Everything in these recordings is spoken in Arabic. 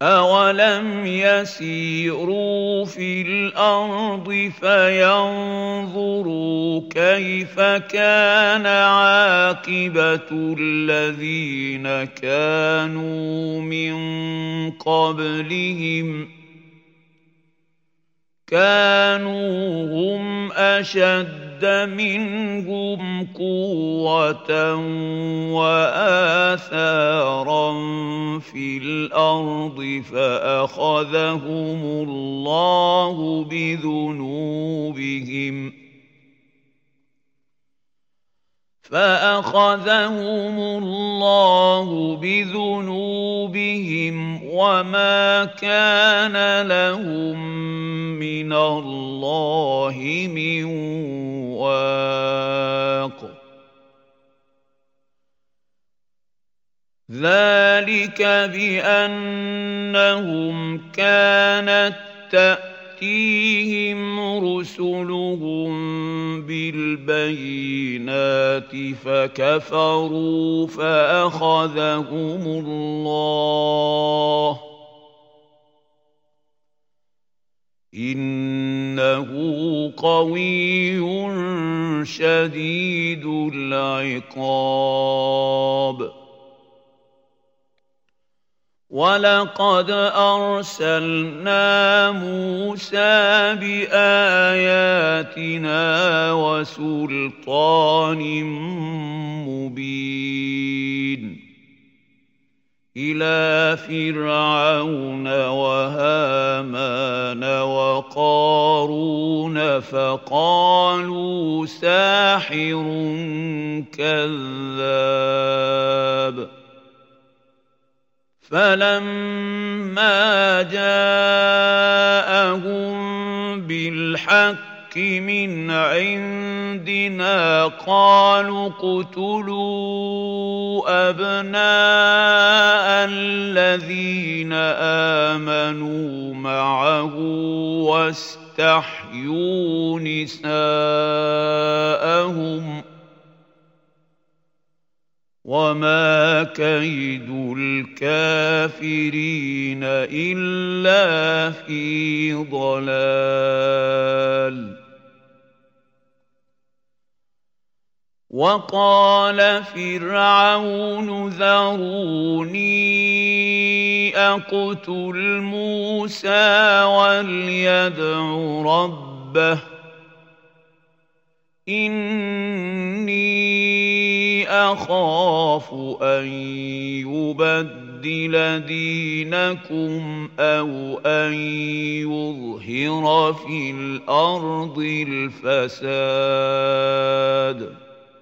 أَوَلَمْ يَسِيرُوا فِي الْأَرْضِ فَيَنظُرُوا كَيْفَ كَانَ عَاقِبَةُ الَّذِينَ كَانُوا مِن قَبْلِهِمْ ۚ كَانُوا هُمْ أَشَدَّ مِنْهُمْ قُوَّةً وَآثَارًا فِي الْأَرْضِ فَأَخَذَهُمُ اللَّهُ بِذُنُوبِهِمْ وَمَا كَانَ لَهُم مِّنَ اللَّهِ مِن وَاقٍ ذَلِكَ بِأَنَّهُمْ كَانَت تَّأْتِيهِمْ رُسُلُهُم بِالْبَيِّنَاتِ فَكَفَرُوا فَأَخَذَهُمُ اللَّهُ ۚ إِنَّهُ قَوِيٌّ شَدِيدُ الْعِقَابِ. وَلَقَدْ أَرْسَلْنَا مُوسَىٰ بِآيَاتِنَا وَسُلْطَانٍ مُّبِينٍ إِلَىٰ فِرْعَوْنَ وَهَامَانَ وَقَارُونَ فَقَالُوا سَاحِرٌ كَذَّابٌ. فَلَمَّا جَاءَهُم بِالْحَقِّ مِنْ عِندِنَا قَالُوا اقْتُلُوا أَبْنَاءَ الَّذِينَ آمَنُوا مَعَهُ وَاسْتَحْيُوا نِسَاءَهُمْ ۚ وَمَا كَيْدُ الْكَافِرِينَ إِلَّا فِي ضَلَالٍ. وَقَالَ فِرْعَوْنُ ذَرُونِي أَقْتُلْ مُوسَىٰ وَلْيَدْعُ رَبَّهُ إِنِّي أَخَافُ أَن يُبَدِّلَ دِينَكُمْ أَوْ أَن يُظْهِرَ فِي الْأَرْضِ الْفَسَادَ.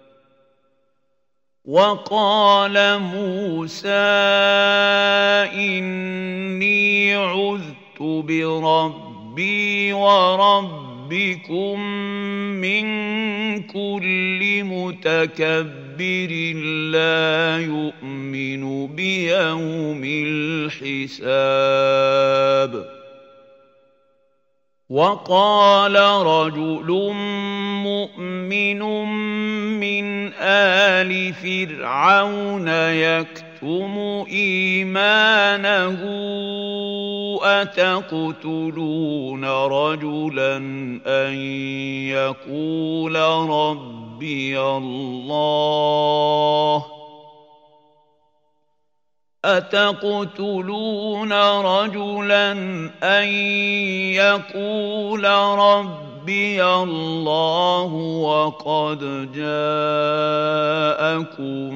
وَقَالَ مُوسَىٰ إِنِّي عُذْتُ بِرَبِّي وَرَبِّكُم مِّن كُلِّ مُتَكَبِّرٍ لَّا يُؤْمِنُ بِيَوْمِ الْحِسَابِ. وَقَالَ رَجُلٌ مُّؤْمِنٌ مِّنْ آلِ فِرْعَوْنَ يَكْتُمُ إِيمَانَهُ أَتَقْتُلُونَ رَجُلًا أَن يَقُولَ رَبِّيَ اللَّهُ وَقَدْ جَاءَكُم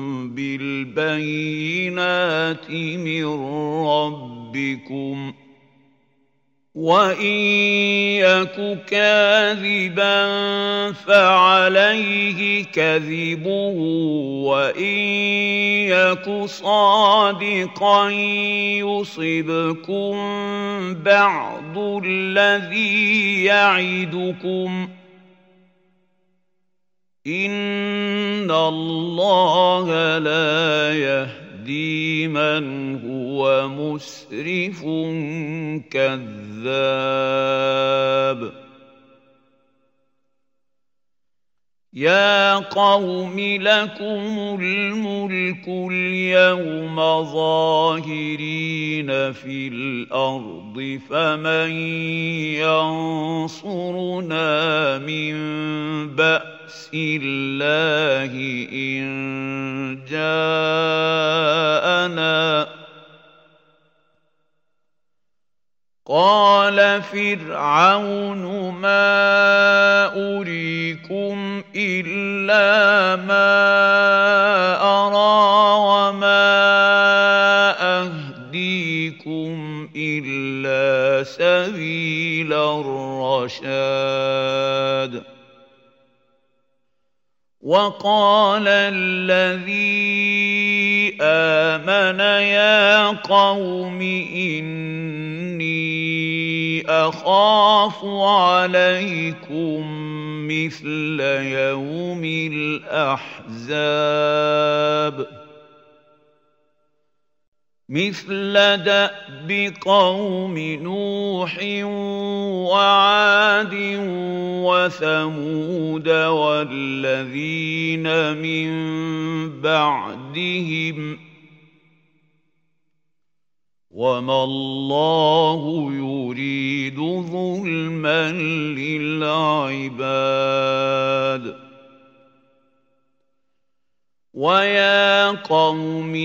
بِالْبَيِّنَاتِ مِن رَّبِّكُمْ ۖ وَإِن يَكُ كَاذِبًا فَعَلَيْهِ كَذِبُهُ وَإِن يَكُ صَادِقًا يُصِبْكُم بَعْضُ الَّذِي يَعِدُكُمْ ۖ إِنَّ اللَّهَ لَا يَهْدِي مَنْ هُوَ مُسْرِفٌ كَذَّابٌ. يا قوم لكم الملك اليوم ظاهرين في الأرض فمن ينصرنا من بأس الله إن جاءنا قال فرعون ما أريكم إلا ما أرى وما أهديكم إلا سبيل الرشاد وقال الذي آمن يا قوم إني أخاف عليكم مثل يوم الأحزاب مثل دأب قوم نوح وعاد وثمود والذين من بعدهم وما الله يريد ظلما للعباد ويا قوم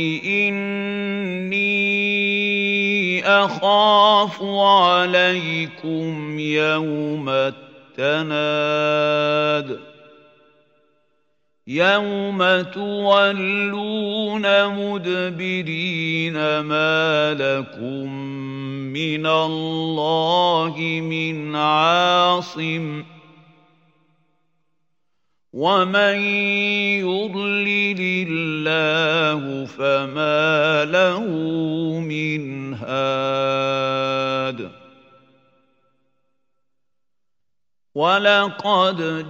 إني أخاف عليكم يوم التناد يوم تولون مدبرين ما لكم من الله من عاصم ومن يضلل الله فما له من هاد ولقد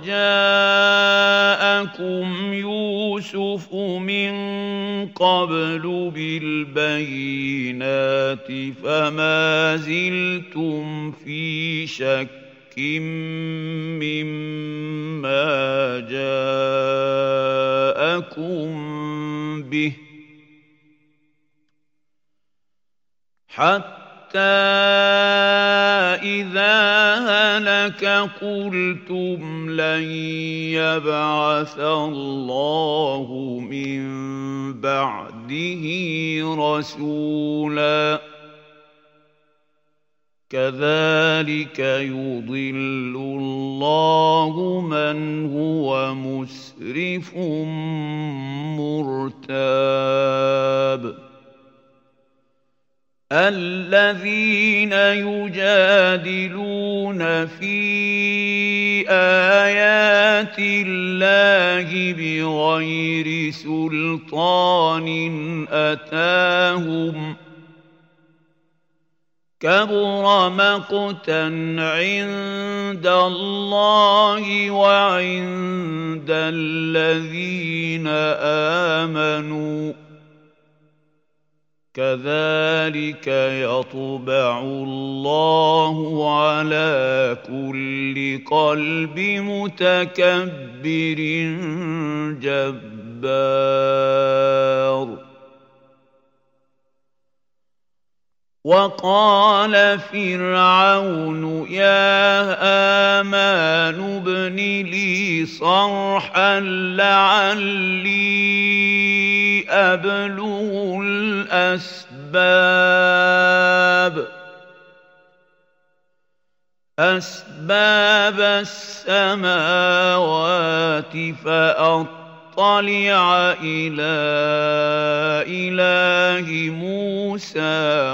جاءكم يوسف من قبل بالبينات فما زلتم في شك مما جاءكم به حتى إذا هلك قلتم لن يبعث الله من بعده رسولا كذلك يضل الله من هو مسرف مرتاب الذين يجادلون في آيات الله بغير سلطان أتاهم كبر مقتا عند الله وعند الذين آمنوا كذلك يطبع الله على كل قلب متكبر جبار وقال فرعون يا آمان ابن لي صرحا لعلي أبلغ أسباب السماوات فأطلع إلى إله موسى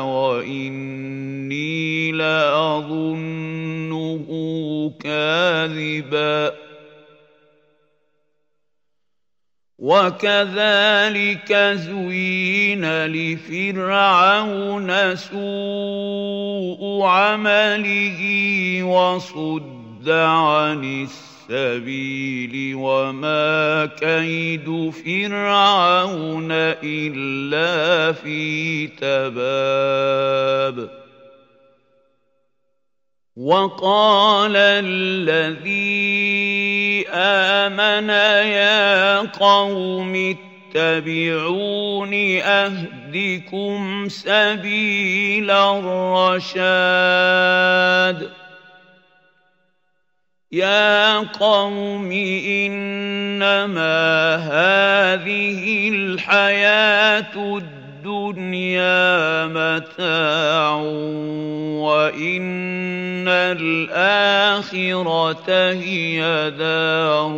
وإني لأظنه كاذبا وكذلك زين لفرعون سوء عمله وصد عن السبيل وما كيد فرعون إلا في تباب وقال الذي آمن يا قوم اتبعون أهدكم سبيل الرشاد يا قوم إنما هذه الحياة الدنيا متاع وإن الآخرة هي دار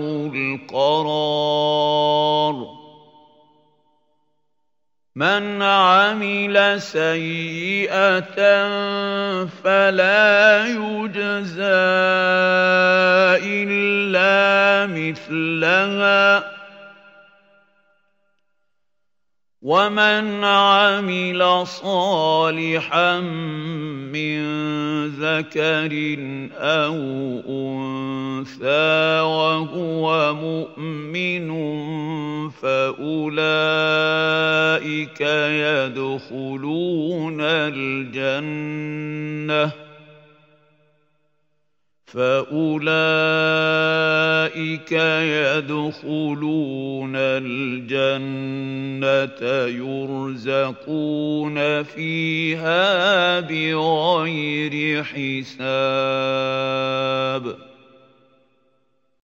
القرار من عمل سيئة فلا يجزى إلا مثلها ومن عمل صالحا من ذكر أو أنثى وهو مؤمن فأولئك يدخلون الجنة يرزقون فيها بغير حساب